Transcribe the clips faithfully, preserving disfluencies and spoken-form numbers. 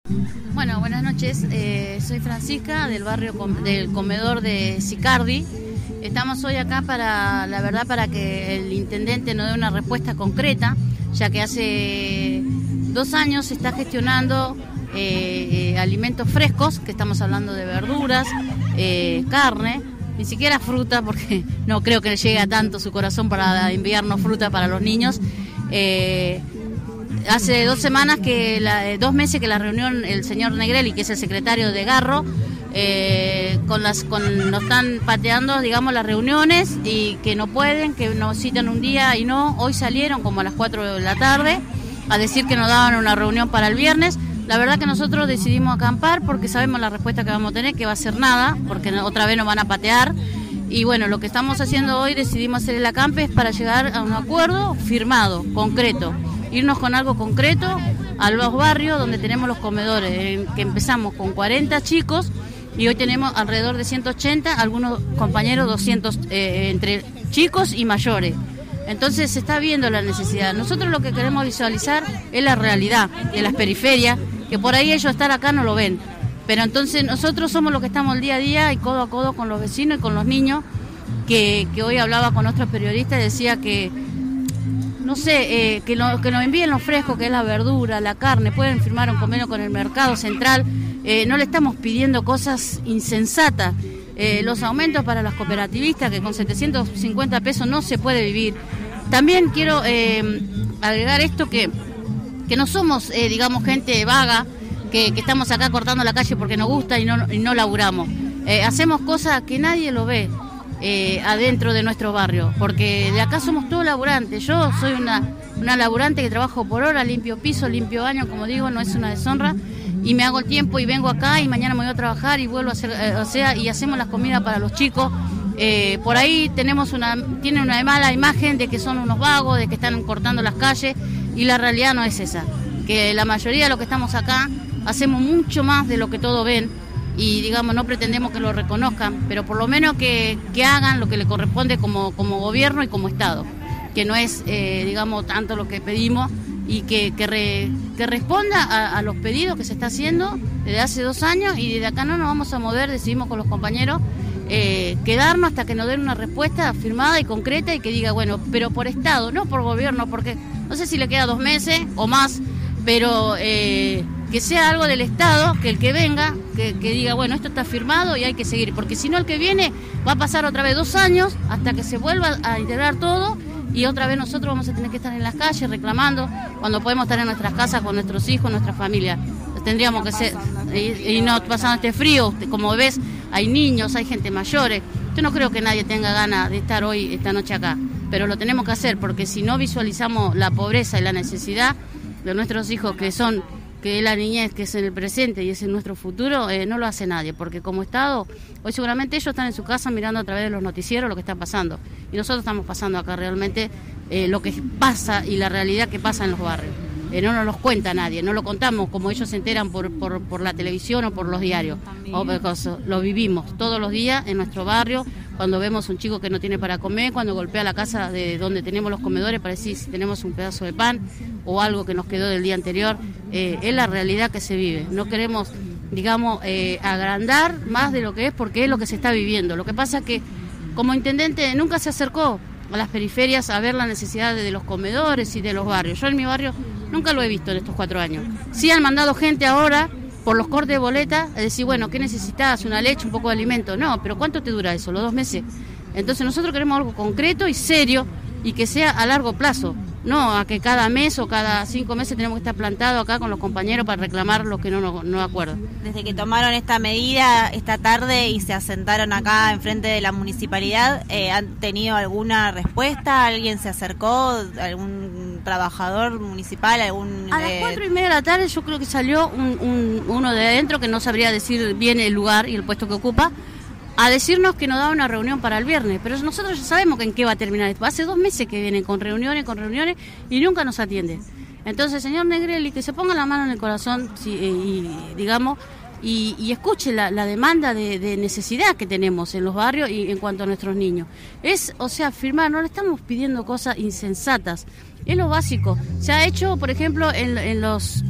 Bueno, buenas noches. Eh, soy Francisca del barrio com- del comedor de Sicardi. Estamos hoy acá para, la verdad, para que el intendente nos dé una respuesta concreta, ya que hace dos años se está gestionando eh, eh, alimentos frescos, que estamos hablando de verduras, eh, carne, ni siquiera fruta, porque no creo que le llegue a tanto su corazón para enviarnos fruta para los niños. Eh, Hace dos semanas, que la, dos meses que la reunión, el señor Negrelli, que es el secretario de Garro, eh, con las, con, nos están pateando, digamos, las reuniones y que no pueden, que nos citan un día y no. Hoy salieron como a las cuatro de la tarde a decir que nos daban una reunión para el viernes. La verdad que nosotros decidimos acampar porque sabemos la respuesta que vamos a tener, que va a ser nada, porque otra vez nos van a patear. Y bueno, lo que estamos haciendo hoy, decidimos hacer el acampe, es para llegar a un acuerdo firmado, concreto. Irnos con algo concreto a los barrios donde tenemos los comedores, en que empezamos con cuarenta chicos y hoy tenemos alrededor de ciento ochenta, algunos compañeros doscientos, eh, entre chicos y mayores. Entonces se está viendo la necesidad. Nosotros lo que queremos visualizar es la realidad de las periferias, que por ahí ellos estar acá no lo ven. Pero entonces nosotros somos los que estamos el día a día y codo a codo con los vecinos y con los niños, que, que hoy hablaba con otro periodista y decía que no sé, eh, que, lo, que nos envíen lo fresco, que es la verdura, la carne, pueden firmar un convenio con el Mercado Central, eh, no le estamos pidiendo cosas insensatas, eh, los aumentos para las cooperativistas, que con setecientos cincuenta pesos no se puede vivir. También quiero eh, agregar esto, que, que no somos, eh, digamos, gente vaga, que, que estamos acá cortando la calle porque nos gusta y no, y no laburamos. Eh, hacemos cosas que nadie lo ve. Eh, adentro de nuestro barrio, porque de acá somos todos laburantes. Yo soy una, una laburante que trabajo por hora, limpio piso, limpio baño, como digo, no es una deshonra, y me hago el tiempo y vengo acá y mañana me voy a trabajar y vuelvo a hacer, eh, o sea, y hacemos las comidas para los chicos. Eh, por ahí tenemos una, tienen una mala imagen de que son unos vagos, de que están cortando las calles, y la realidad no es esa, que la mayoría de los que estamos acá hacemos mucho más de lo que todos ven. Y digamos, no pretendemos que lo reconozcan, pero por lo menos que, que hagan lo que le corresponde como, como gobierno y como Estado, que no es, eh, digamos, tanto lo que pedimos, y que, que, re, que responda a, a los pedidos que se está haciendo desde hace dos años, y desde acá no nos vamos a mover. Decidimos con los compañeros eh, quedarnos hasta que nos den una respuesta firmada y concreta y que diga, bueno, pero por Estado, no por gobierno, porque no sé si le queda dos meses o más, pero eh, que sea algo del Estado, que el que venga, que, que diga, bueno, esto está firmado y hay que seguir, porque si no el que viene va a pasar otra vez dos años hasta que se vuelva a integrar todo, y otra vez nosotros vamos a tener que estar en las calles reclamando cuando podemos estar en nuestras casas con nuestros hijos, nuestra familia. Tendríamos que ser, y, y no pasando este frío, como ves, hay niños, hay gente mayores. Yo no creo que nadie tenga ganas de estar hoy, esta noche acá, pero lo tenemos que hacer, porque si no visualizamos la pobreza y la necesidad de nuestros hijos, que son, que es la niñez, que es en el presente y es en nuestro futuro, eh, no lo hace nadie, porque como Estado, hoy seguramente ellos están en su casa mirando a través de los noticieros lo que está pasando, y nosotros estamos pasando acá realmente eh, lo que pasa y la realidad que pasa en los barrios. Eh, no nos los cuenta nadie, no lo contamos como ellos se enteran por, por, por la televisión o por los diarios, o por cosas. Lo vivimos todos los días en nuestro barrio, cuando vemos un chico que no tiene para comer, cuando golpea la casa de donde tenemos los comedores para decir si tenemos un pedazo de pan o algo que nos quedó del día anterior. Eh, es la realidad que se vive. No queremos, digamos, eh, agrandar más de lo que es, porque es lo que se está viviendo. Lo que pasa es que como intendente nunca se acercó a las periferias a ver la necesidad de los comedores y de los barrios. Yo en mi barrio nunca lo he visto en estos cuatro años. Sí han mandado gente ahora por los cortes de boleta a decir, bueno, ¿qué necesitas? Una leche, un poco de alimento. No, pero ¿cuánto te dura eso? ¿Los dos meses? Entonces nosotros queremos algo concreto y serio, y que sea a largo plazo. No a que cada mes o cada cinco meses tenemos que estar plantados acá con los compañeros para reclamar lo que no nos no acuerdan. Desde que tomaron esta medida esta tarde y se asentaron acá enfrente de la municipalidad, eh, ¿han tenido alguna respuesta? ¿Alguien se acercó? ¿Algún trabajador municipal? algún A las cuatro y media de la tarde yo creo que salió un, un, uno de adentro, que no sabría decir bien el lugar y el puesto que ocupa, a decirnos que nos da una reunión para el viernes, pero nosotros ya sabemos que en qué va a terminar esto. Hace dos meses que vienen con reuniones, con reuniones, y nunca nos atienden. Entonces, señor Negrelli, que se ponga la mano en el corazón, sí, y, digamos, y, y escuche la, la demanda de, de necesidad que tenemos en los barrios y en cuanto a nuestros niños. Es, o sea, firmar, no le estamos pidiendo cosas insensatas, es lo básico. Se ha hecho, por ejemplo, en, en los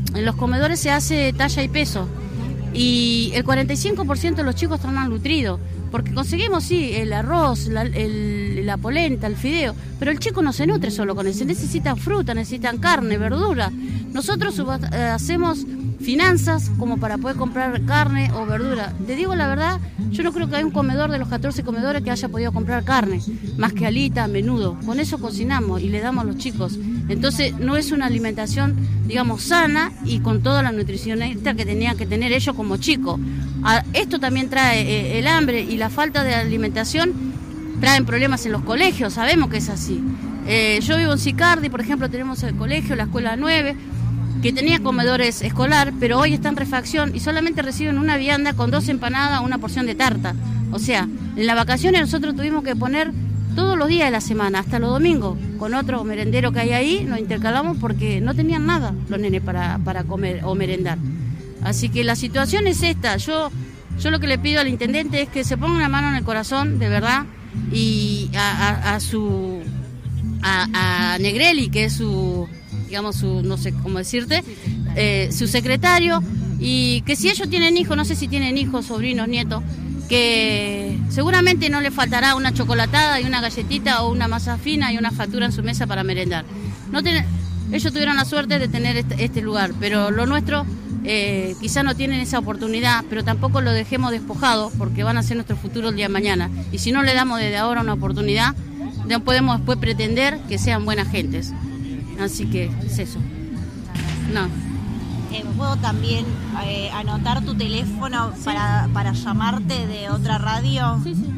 en los comedores se hace talla y peso. Y el cuarenta y cinco por ciento de los chicos están malnutridos. Porque conseguimos, sí, el arroz, la, el, la polenta, el fideo, pero el chico no se nutre solo con eso, necesitan fruta, necesitan carne, verdura. Nosotros eh, hacemos finanzas como para poder comprar carne o verdura. Te digo la verdad, yo no creo que haya un comedor de los catorce comedores que haya podido comprar carne, más que alita, menudo. Con eso cocinamos y le damos a los chicos. Entonces no es una alimentación, digamos, sana y con toda la nutrición extra que tenían que tener ellos como chicos. A, esto también trae eh, el hambre y la falta de alimentación, traen problemas en los colegios, sabemos que es así. Eh, yo vivo en Sicardi, por ejemplo, tenemos el colegio, la escuela nueve, que tenía comedores escolar, pero hoy está en refacción y solamente reciben una vianda con dos empanadas, una porción de tarta. O sea, en las vacaciones nosotros tuvimos que poner todos los días de la semana, hasta los domingos, con otro merendero que hay ahí, nos intercalamos porque no tenían nada los nenes para, para comer o merendar. Así que la situación es esta. Yo, yo lo que le pido al intendente es que se ponga una mano en el corazón, de verdad, y a, a, a su a, a Negrelli, que es su, digamos, su, no sé cómo decirte, eh, su secretario, y que si ellos tienen hijos, no sé si tienen hijos, sobrinos, nietos, que seguramente no le faltará una chocolatada y una galletita o una masa fina y una factura en su mesa para merendar. No ten, ellos tuvieron la suerte de tener este, este lugar, pero lo nuestro eh, quizá no tienen esa oportunidad, pero tampoco lo dejemos despojado porque van a ser nuestro futuro el día de mañana. Y si no le damos desde ahora una oportunidad, no podemos después pretender que sean buenas gentes. Así que es eso. No. Eh, ¿Puedo también eh, anotar tu teléfono sí. para, para llamarte de otra radio? Sí, sí.